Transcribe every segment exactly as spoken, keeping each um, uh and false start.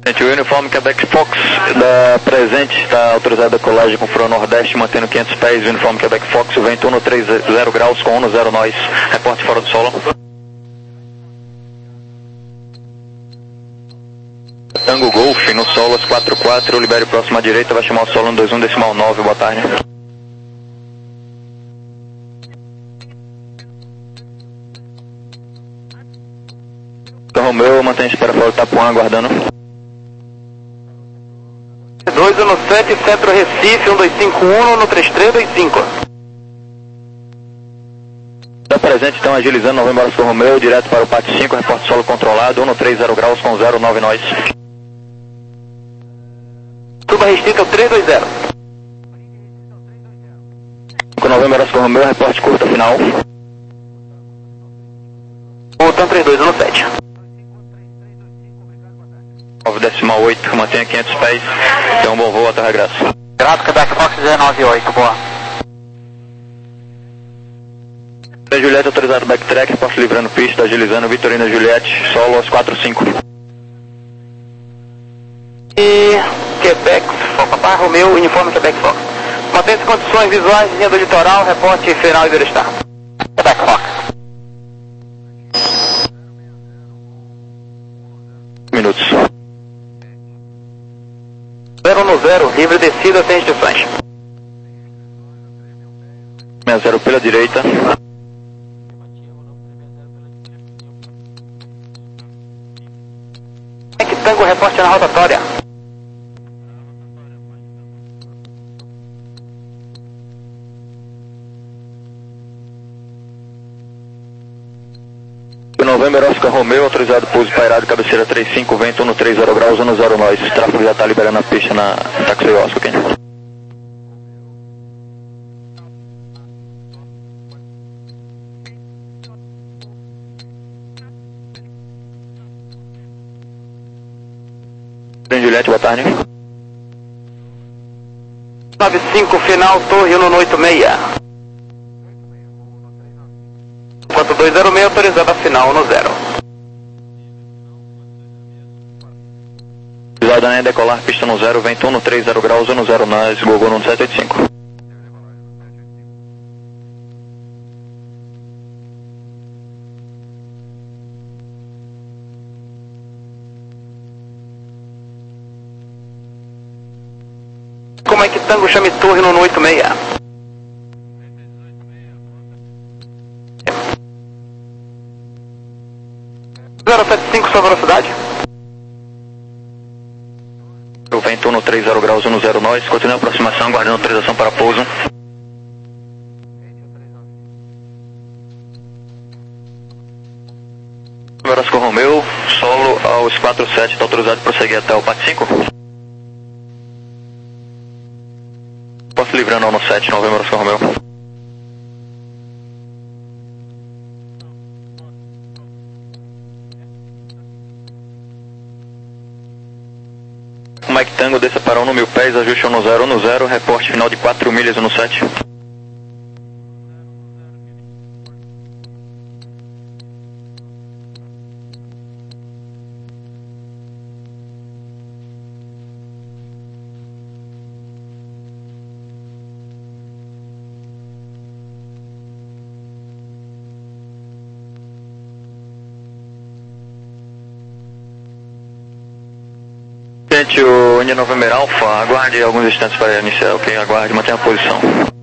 O uniforme Quebec Fox da presente está autorizada a colagem com Furo Nordeste, mantendo quinhentos pés. O uniforme Quebec Fox, o vento no trinta graus com um zero nós. Reporte fora do solo. Tango Golf no Solos quatro quatro, libere próximo à direita, vai chamar o solo no dois um decimal nove, boa tarde. Romeu, mantém espera fora do Tapuã, aguardando. dois um sete, Centro Recife, um dois cinco um, no três três dois cinco. Da presente, então, agilizando, Novembro Oscar Romeu, direto para o Pátio cinco, reporte solo controlado, um no trinta graus com zero nove nós. Suba restrita ao três dois zero. Com Novembro Oscar Romeu, reporte curta final. Voltando três dois um sete. nove decimal oito, mantenha quinhentos pés, tem um bom voo até o regresso. Grato, Quebec Fox dezenove oito, boa. Juliette autorizado backtrack, reporte livrando pista, agilizando, Vitorina Juliette, solo aos quatro cinco. E Quebec Fox, Papai Romeu, uniforme Quebec Fox. Mantém-se condições visuais, linha do litoral, reporte final e Eurostar. Quebec Fox. Minutos. zero no zero, livre descida sem restrições. sessenta zero pela direita. Tango, reporte na rotatória. Novembro Oscar Romeu, autorizado pouso pairado, cabeceira trinta e cinco, vento no trinta graus, um zero nós. O tráfego já está liberando a pista na Taxi Oscar, ok? Juliette, boa tarde. nove cinco, final, torre um no oito seis. quatro dois zero seis, autorizada final no zero. Autorizada né, decolar, pista no zero, vento um no trinta graus, um zero nós, Gogol no sete oito cinco. Como é que Tango chame torre no oito seis? zero sete cinco, sua velocidade. O vento no trinta graus, um zero nós, continua a aproximação, guardando autorização para pouso. Verosco Romeu, solo aos quatro sete, está autorizado para prosseguir até o Pátio cinco. Posso livrando ao no sete, Novembro Oscar Romeu. O Mike Tango desça para um no mil pés, ajuste um no zero, um no zero, reporte final de quatro milhas no sete. Gente, o India November Alpha, aguarde alguns instantes para iniciar, ok? Aguarde, mantenha a posição.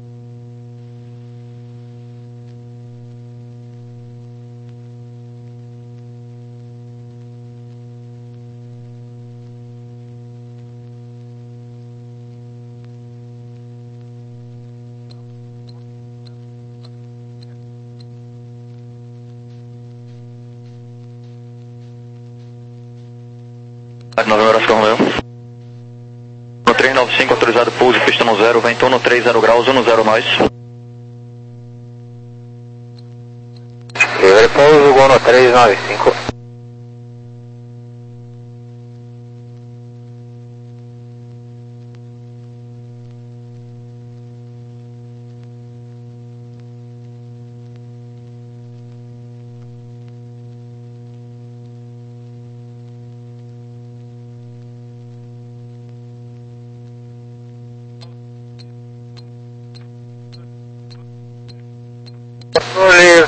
Novembro Oscar Romeu. No três nove cinco, autorizado pouso, pista no zero, vento no trinta graus, um zero nós. Livre pouso, gol no três nove cinco.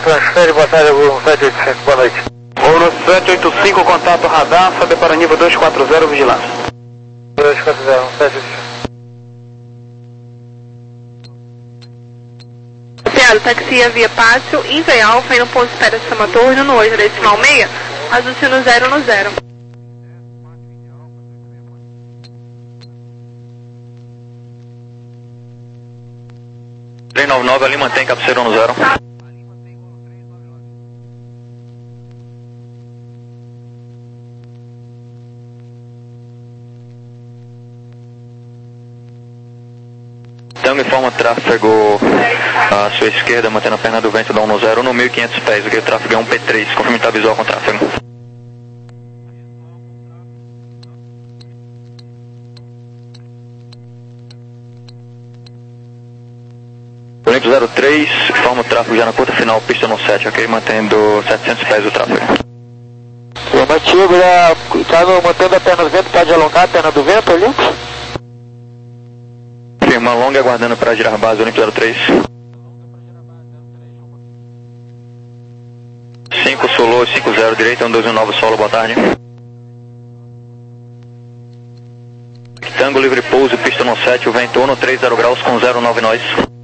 transfere, boa tarde, Gol sete oito cinco, boa noite. Gol no sete oito cinco, contato radar, sobe para nível dois quatro zero, vigilância. dois quatro zero, sete oito cinco. Oceano, taxia via Pátio, Inver Alfa, indo ponto de espera de Samatorno, no oito decimal seis, ajuste no zero no zero. três nove nove, ali mantém cabeceira no zero. Tango informa tráfego à sua esquerda, mantendo a perna do vento da um no zero, no mil e quinhentos pés, aqui o tráfego é um P três, confirmar visual com tráfego. Olimpo zero três, informa o tráfego já na curta final, pista no sete, ok? Mantendo setecentos pés o tráfego. Matigo, já está mantendo a perna do vento, pode alongar a perna do vento, Olimpo? Firma longa, aguardando para girar base, Olimpo zero três. cinco solo, cinco zero, direita, um dois um nove solo, boa tarde. Tango livre pouso, pista no sete, o vento um no três zero graus com zero nove nós.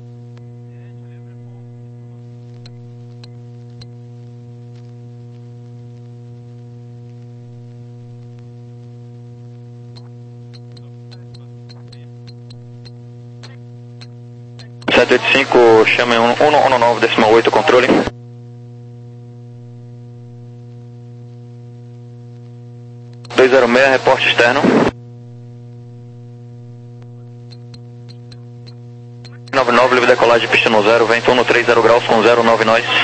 sete oito cinco, chame um um nove decimal oito, controle. dois zero seis, reporte externo. nove nove, livre decolagem, pista no zero, vento um no três zero graus com zero nove nós.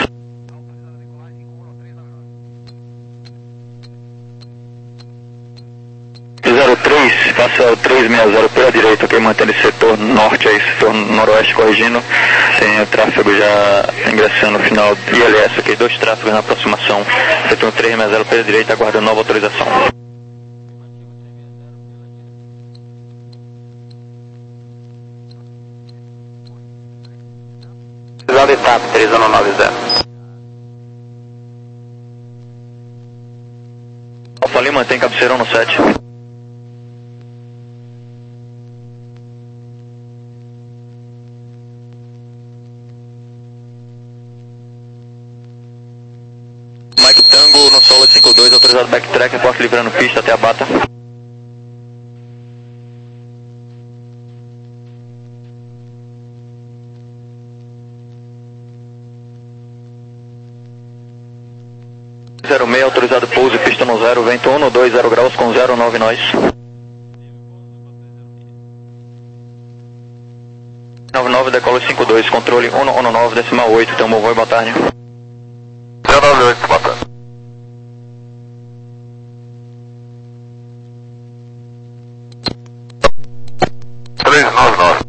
zero três, faça o três seis zero pela direita, ok? Mantendo esse setor norte aí, setor noroeste corrigindo. Tem o tráfego já ingressando no final I L S, ok? Dois tráfegos na aproximação. Setor três seis zero pela direita, aguardando nova autorização. Visual etapa três um nove zero. Alfa Lima, mantém cabeceirão no sete. Mike Tango no solo cinco dois, autorizado backtrack, reporte livrando pista até a bata. zero seis, autorizado pouso, pista no zero, vento um no dois zero graus com zero nove nós. nove nove, decola cinco dois, controle um um nove decimal oito, tem um bom voo, boa tarde. zero nove oito, boa tarde. três nove nove.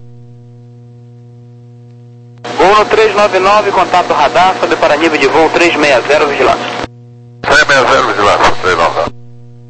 Gol no três nove nove, contato radar, sobe para nível de voo três seis zero, vigilância. três seis zero, vigilância, três nove nove.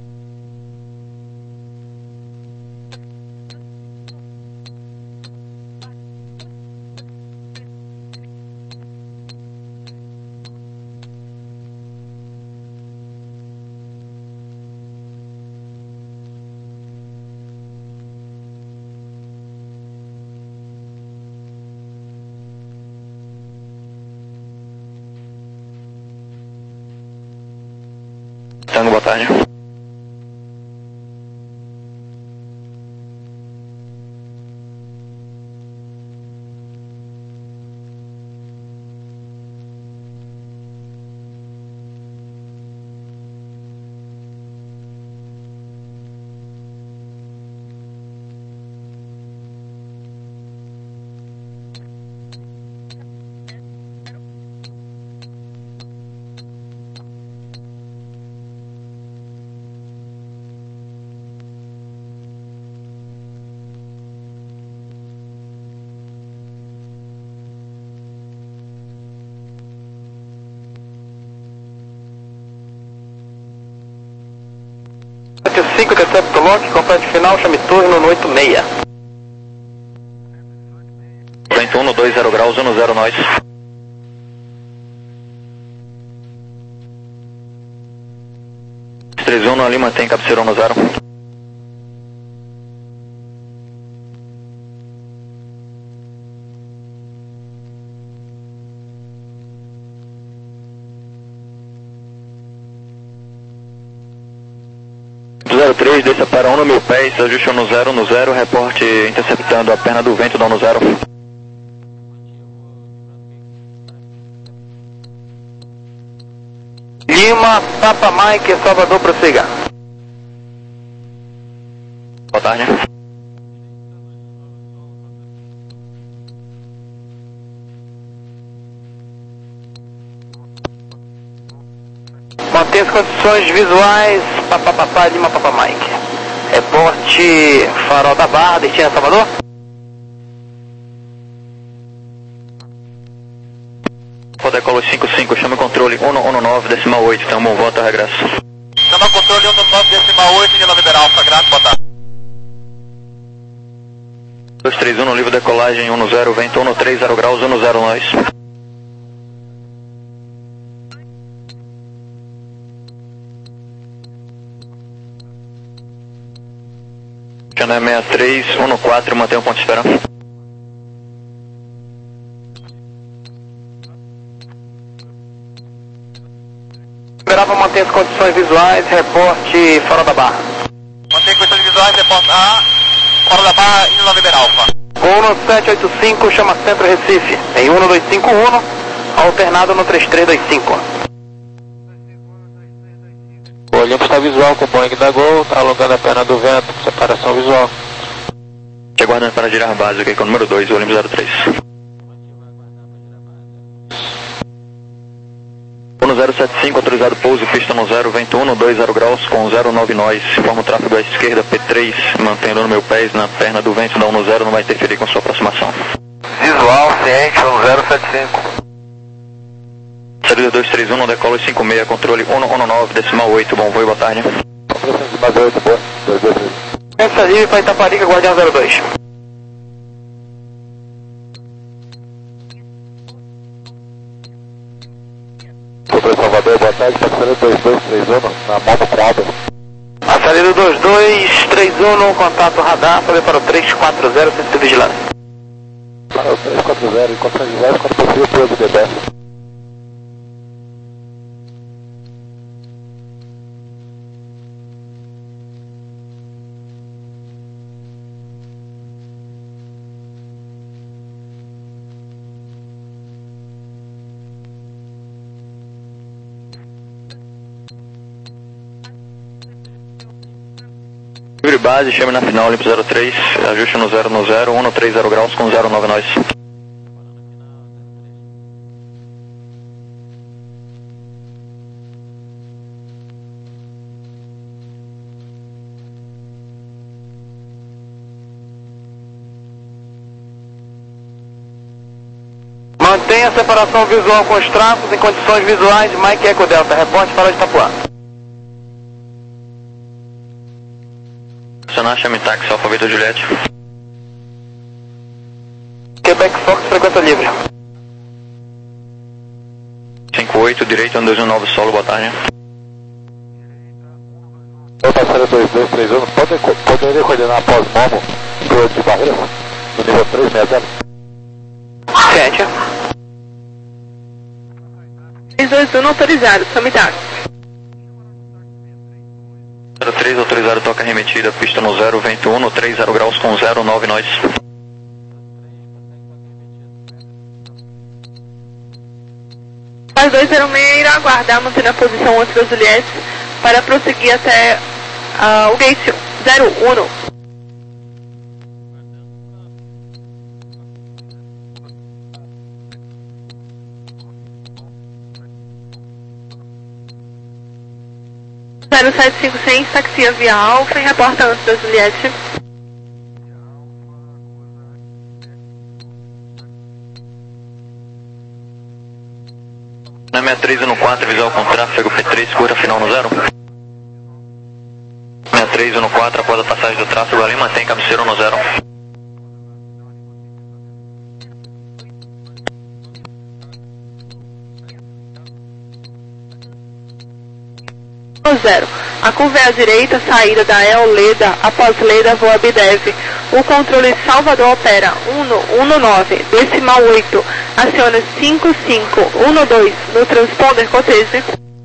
Tango, boa tarde. cinco, Decepto Lock, complete final, chame turno no oito seis. Vento um no dois zero graus, um no zero nós. três um ali, mantém cabeceira no zero. zero três, desça para um no mil pés, ajuste no zero no zero, reporte interceptando a perna do vento, dá no zero. Lima, Papa Mike, Salvador, prossiga. Boa tarde. Mantém as condições visuais, Papa Papá, Lima, Papa Mike. Reporte Farol da Barra, destino a Salvador. Decolo cinco cinco, chama o controle um um nove, decimal oito, então bom volta, regresso. Chama o controle um um nove, decimal oito, Nila Liberal, Alfa, grato, boa tarde. dois três um no livro decolagem um zero, vento um três zero graus, um zero nós. Chama sessenta e três, um quatro, mantém o ponto de espera. Liberava, manter as condições visuais, reporte Farol da Barra. Mantém condições visuais, reporte A, Farol da Barra, Nila Liberal, Alfa. um sete oito cinco, chama Centro Recife, em um dois cinco um, alternado no três três dois cinco. O Olimpo está visual com o Boeing da Gol, está alongando a perna do vento, separação visual. Te aguardando para girar base, ok, com o número dois, o Olimpo zero três. um zero sete cinco, autorizado pouso, pista no zero, vento um, dois zero graus, com zero nove nós, forma o tráfego à esquerda, P três, mantendo no meu pés, na perna do vento, dá um zero, não vai interferir com sua aproximação. Visual, ciente, um zero sete cinco. Saída dois três um, no decolo cinco seis, controle um um nove, decimal oito, bom voo e boa tarde. Pensa livre para Itaparica, Guardião zero dois. Sobre Salvador, boa tarde, está saindo dois dois três um, na moto Prada. A saída dois dois três um, no contato radar, fazer para o três quatro zero, centro de vigilância. Para o três quatro zero, enquanto visuais, quando possível, pouso de D dez. Livre base, chame na final, Olimpo zero três, ajuste no zero no zero, um três zero graus, com zero nove nós. Mantenha a separação visual com os traços em condições visuais, Mike Eco Delta, reporte para de Itapuã. Acionar, chame táxi, Alfa Vitor Juliette. Quebec Fox, frequência livre. cinco oito, direito, um dois um nove, solo, boa tarde. Eu passaria dois dois três um, pode, poderia coordenar após Momo, pro de barreira, no nível três seis zero? Sente. três dois um autorizado, chame táxi. zero três, autorizado, toca remetida, pista no zero, vento um, três zero graus, com zero nove nós. As dois zero seis irá aguardar, mantendo a posição antes das Juliette, para prosseguir até uh, o gate zero um. zero sete cinco seis, taxia via Alfa e reporta antes da Juliette. Na sessenta e três no quatro, visual com tráfego, P três, curta final no zero. sessenta e três no quatro, após a passagem do tráfego ali, mantém cabeceira no zero. zero. A curva é à direita, saída da E O Leda, após Leda, voa Bidev. O controle Salvador opera um um nove, decimal oito, aciona cinco cinco um dois no transponder Cotese.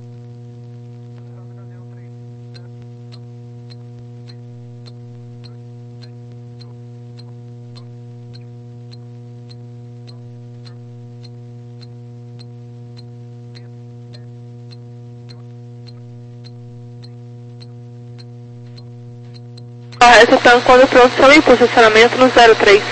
Correto, tancando produção e posicionamento no zero três.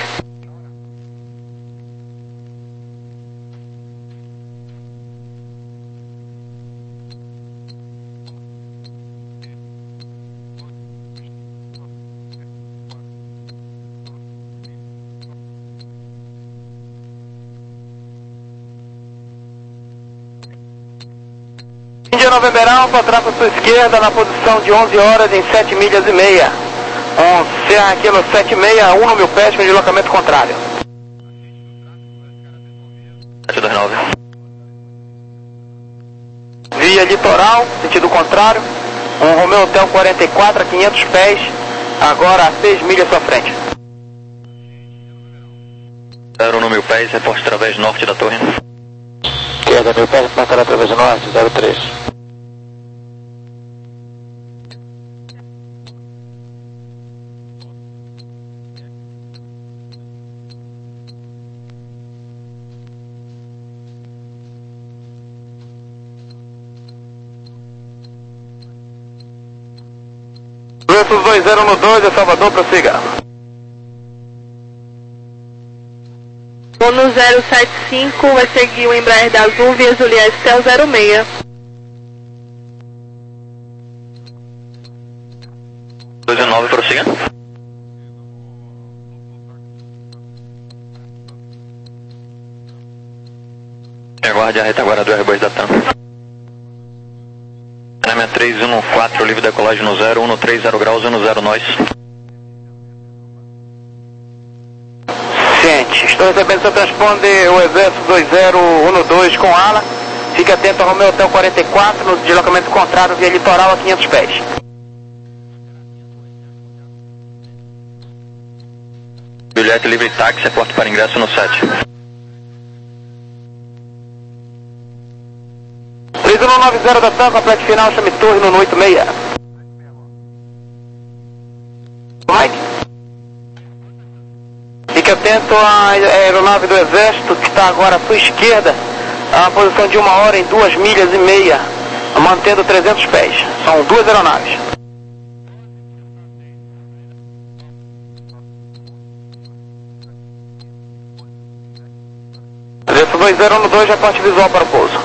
Índia November Alfa, traça sua esquerda na posição de onze horas em sete milhas e meia. Um Serra Kilo sete seis um no mil pés com deslocamento contrário. sete dois nove. Via litoral, sentido contrário. Um Romeo Hotel quarenta e quatro a quinhentos pés, agora a seis milhas à sua frente. zero no mil pés, reporte através norte da torre. Esquerda, mil pés, marcar através norte, zero três. Versus dois zero no dois, é Salvador, prossiga. No zero sete cinco vai seguir o Embraer da Azul via Juliette Cel zero seis. dois nove, prossiga. Aguarde a retaguarda do R dois da TAM. N M três um quatro, livre decolagem no zero um três zero graus, um zero nós. Ciente, estou recebendo seu transponder, o Exército dois zero um dois com ala. Fique atento ao Romeo Hotel quarenta e quatro no deslocamento contrário via litoral a quinhentos pés. Bilhete livre táxi, reporte para ingresso no sete. três um nove zero da TAM, complete final, chame torre no oito seis. Mike? Fique atento à aeronave do Exército, que está agora à sua esquerda, a uma posição de uma hora em duas milhas e meia, mantendo trezentos pés. São duas aeronaves. Exército dois zero um dois, reporte visual para o pouso.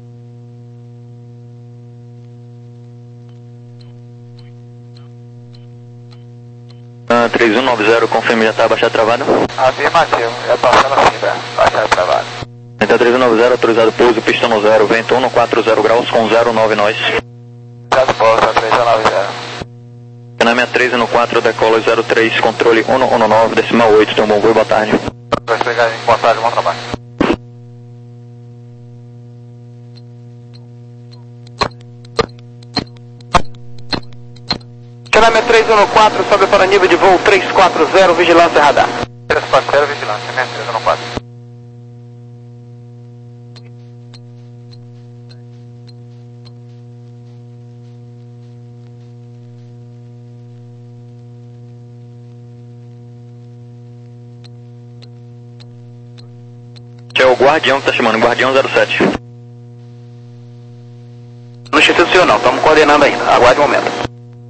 três um nove zero, confirme, já está baixado travado. Afirmativo, já passando a fibra, baixado travado. Então três um nove zero, autorizado pouso, pistão no zero, vento um quatro zero graus com zero nove nós. Caso posta, três um nove zero. N M três um quatro, decola zero três, controle um um nove, decimal oito, tem um bom voo, boa tarde. Vai pegar em boa tarde, bom trabalho. N M três um quatro, sobe para nível de voo três quatro zero, vigilância radar. três quatro zero, vigilância, N M três um quatro. É o Guardião que está chamando, Guardião zero sete. Não institucional, estamos coordenando ainda, aguarde um momento.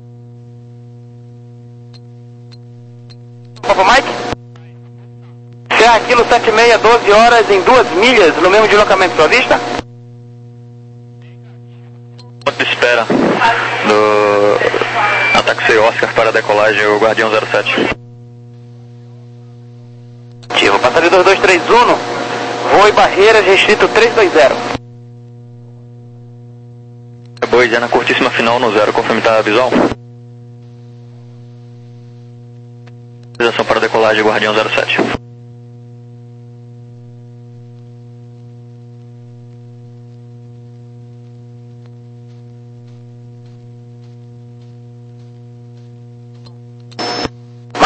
Papa Mike? Serra Kilo sete seis, doze horas em duas milhas, no mesmo deslocamento, sua vista? Ponto de espera do Ataque Oscar para a decolagem, o Guardião zero sete. Ativo, passageiro dois dois três um, voo e barreiras, restrito três dois zero. É boa, já na curtíssima final no zero, confirme, tá visual? Autorização para decolagem, Guardião zero sete.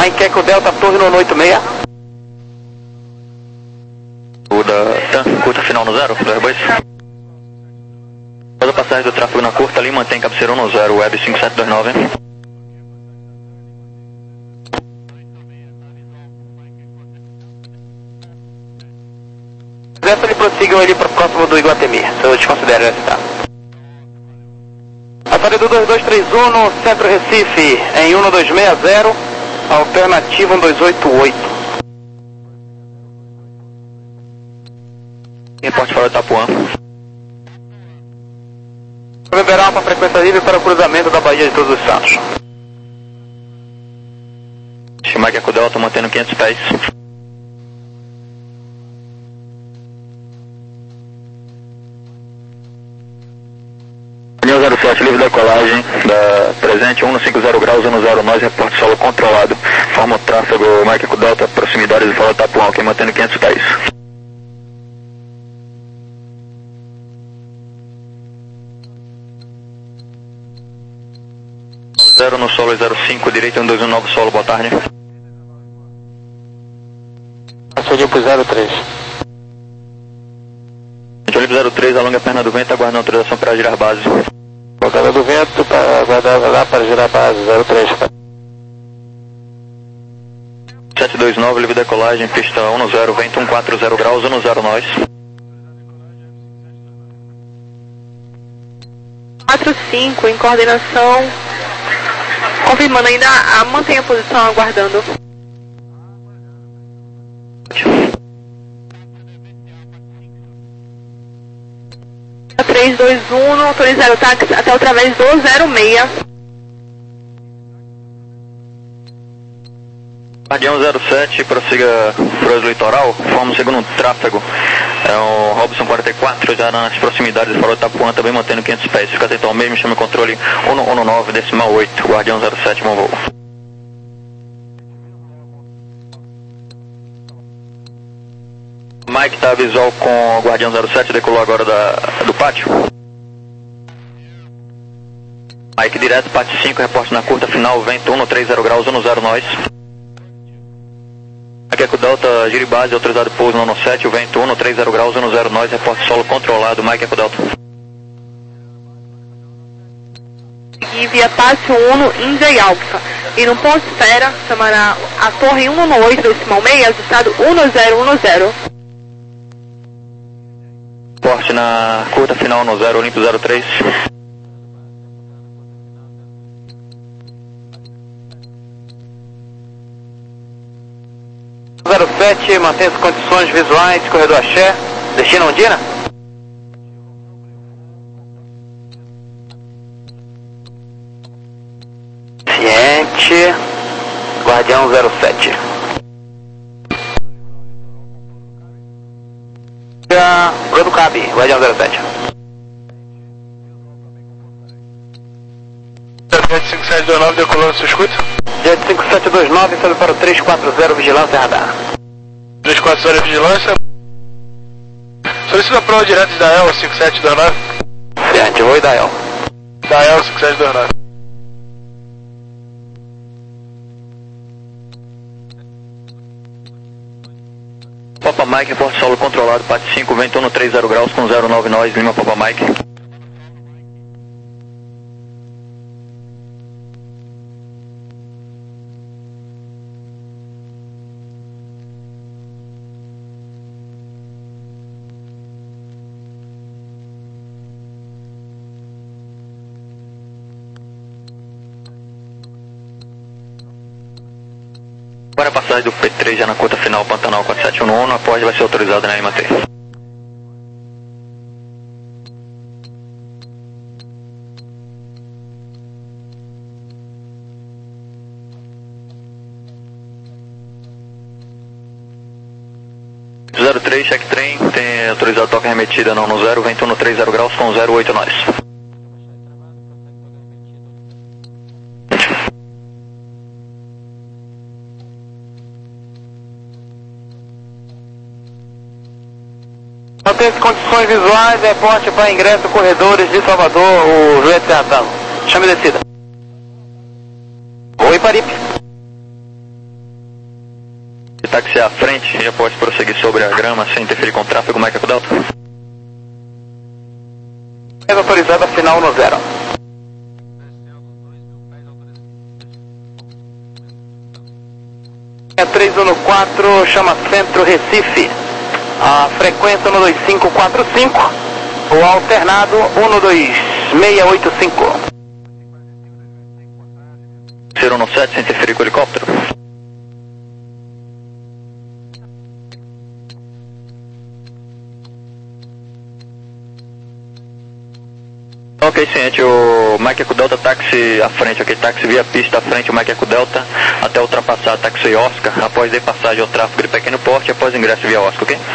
Mike Eco Delta, Torre no oito seis. O da TAM, curta final no zero, do Airbus. Toda passagem do tráfego na curta ali, mantém cabeceira no zero, Web cinco sete dois nove. Essa ele prosseguiu ali para o próximo do Iguatemi, se eu desconsidero esse tá. Atalho do dois dois três um no Centro Recife, em um dois seis zero, alternativa um dois oito oito. Reporte para Itapuã. Vou liberar uma frequência livre para o cruzamento da Baía de Todos os Santos. Mike Eco Delta, mantendo quinhentos pés. União zero sete, livre decolagem da presente, um cinco zero graus, um zero nós, reporte solo controlado, forma o tráfego Mike Eco Delta, proximidades de Fora Itapuã, ok, mantendo quinhentos pés. zero no solo zero cinco, direito um dois um nove solo, boa tarde. Passou limpo zero três. Limpo zero três, alonga a perna do vento, aguardando autorização para girar base. Perna do vento, para aguardar lá para girar base, zero três. sete dois nove, livre decolagem, pista um zero, vento um quatro zero graus, um zero nós. quatro cinco, em coordenação, confirmando ainda, a, mantém a posição aguardando. três dois um, autorizar o táxi até através do zero seis. Guardião zero sete, prossiga para o litoral, forma o segundo tráfego. É o Robson quarenta e quatro, já nas proximidades de Fora Itapuã, também mantendo quinhentos pés. Fica atento ao mesmo, chama o controle um nove, decimal oito, Guardião zero sete, bom voo. Mike tá visual com o Guardião zero sete, decolou agora da, do pátio. Mike direto, pátio cinco, reporte na curta final, vento um três zero graus, um zero nós. Mike Eco Delta, gire base, autorizado pouso no sete, vento um três zero graus, um zero nós, reporte solo controlado, Mike Eco Delta. E via pátio um, Índia e Alfa. E no ponto esfera, chamará a torre um oito, decimal seis, ajustado um zero um zero. Reporte na curta final no zero, limpo zero três. zero sete, mantém as condições visuais, corredor Axé, destino Ondina. Ciente, Guardião zero sete. Bruno Cabe, Guardião zero sete. Jet cinco sete dois nove, decolando, você escuta? Jet cinco sete dois nove, sobe para o três quatro zero, vigilância radar. três quatro zero, vigilância. Solicita a prova direto da E L cinco sete dois nove. Ciente, vou e da E L. Da E L cinco sete dois nove. Papa Mike, reporte solo controlado, pátio cinco, vento um três zero graus, com zero nove nós, Lima Papa Mike. Agora a passagem do P três já na conta final, Pantanal quatro sete um um, a porta vai ser autorizada na Lima T. zero três, check trem, tem autorizado toca remetida não no zero, vento um três zero graus com zero oito nós. Mantém as condições visuais, reporte para ingresso, corredores de Salvador, o Juliette Serratão. Chame descida. Oi, Paripe. táxi à frente, já pode prosseguir sobre a grama sem interferir com o tráfego, Mike Eco Delta. Autorizada final no zero. É três um quatro, chama Centro Recife. A frequência um dois cinco quatro cinco, o alternado um dois seis oito cinco. zero um sete, sem interferir com o helicóptero. Ok, ciente, o Mike Eco Delta táxi à frente, ok, táxi via pista à frente, o Mike Eco Delta, até ultrapassar táxi Oscar, após de passagem ao tráfego de pequeno porte, após ingresso via Oscar, ok?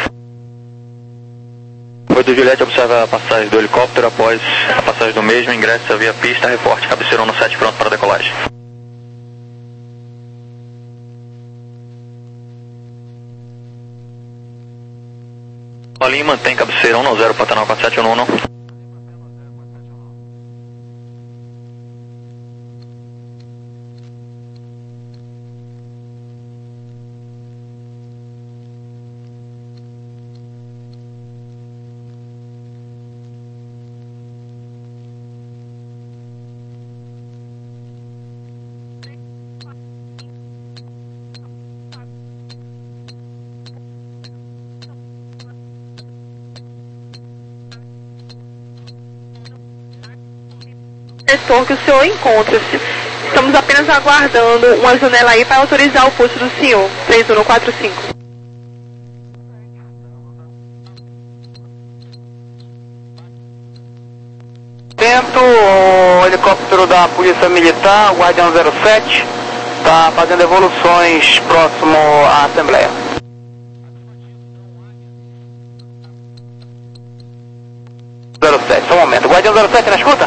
Foi do Juliette, observa a passagem do helicóptero, após a passagem do mesmo, ingressa via pista, reporte, cabeceira um sete pronto para a decolagem. Rolim mantém cabeceira um zero, Pantanal quatro sete um um. Setor que o senhor encontra-se. Estamos apenas aguardando uma janela aí para autorizar o pulso do senhor. três um quatro cinco. Tento, o helicóptero da Polícia Militar, o Guardião zero sete, está fazendo evoluções próximo à Assembleia. zero sete, só um momento. Guardião zero sete na escuta?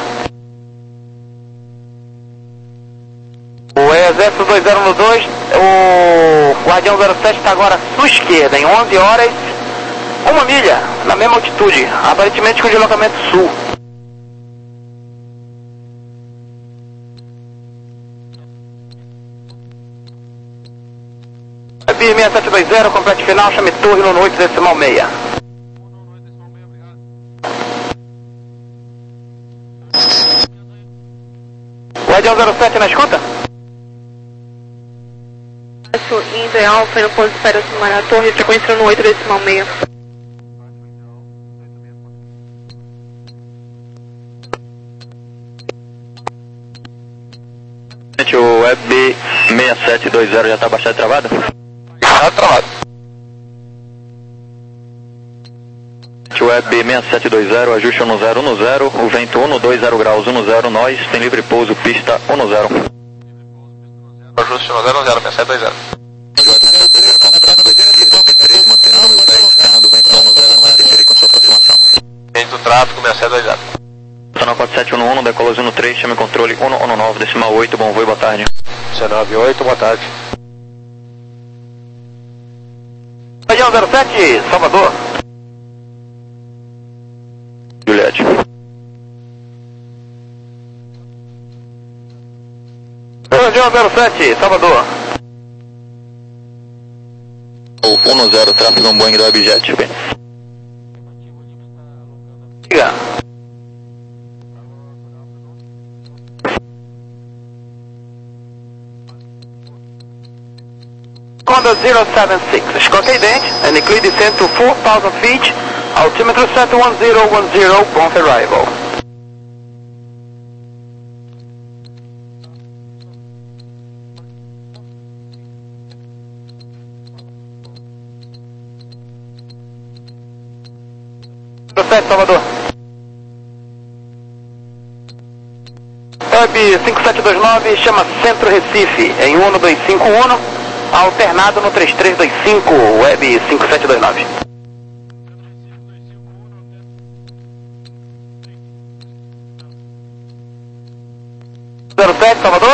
O Exército dois zero um dois, o Guardião zero sete está agora à sua esquerda, em onze horas, uma milha, na mesma altitude, aparentemente com deslocamento sul. seis sete dois zero, complete final, chame torre no oito decimal seis. Guardião zero sete na escuta? Indo em Alfa, no ponto de espera acima da torre, frequência no oito decimal seis. Gente, o Web seis sete dois zero já está bastante travado? Está travado. Gente, o Web seis sete dois zero, ajuste um zero um zero, o vento um dois zero graus um zero, nós, tem livre pouso, pista um zero. Ajuste um zero um zero, seis sete dois zero. Vento tráfego seis sete dois zero. Pantanal quatro sete um um, decola um três, chame controle um um nove, decimal oito, bom voo, boa tarde. dezenove oito, boa tarde. Guardião zero sete, Salvador. Juliette. Guardião zero sete, Salvador. O um zero, tráfego um Boeing do Webjet, ok? Diga. Conda zero sete seis, escolta idente, and include descent to four thousand feet, altimeter set one zero one zero, prompt arrival. zero sete, Salvador. Web cinco sete dois nove, chama Centro Recife, em um dois cinco um, alternado no três três dois cinco, Web cinco sete dois nove. zero sete, Salvador.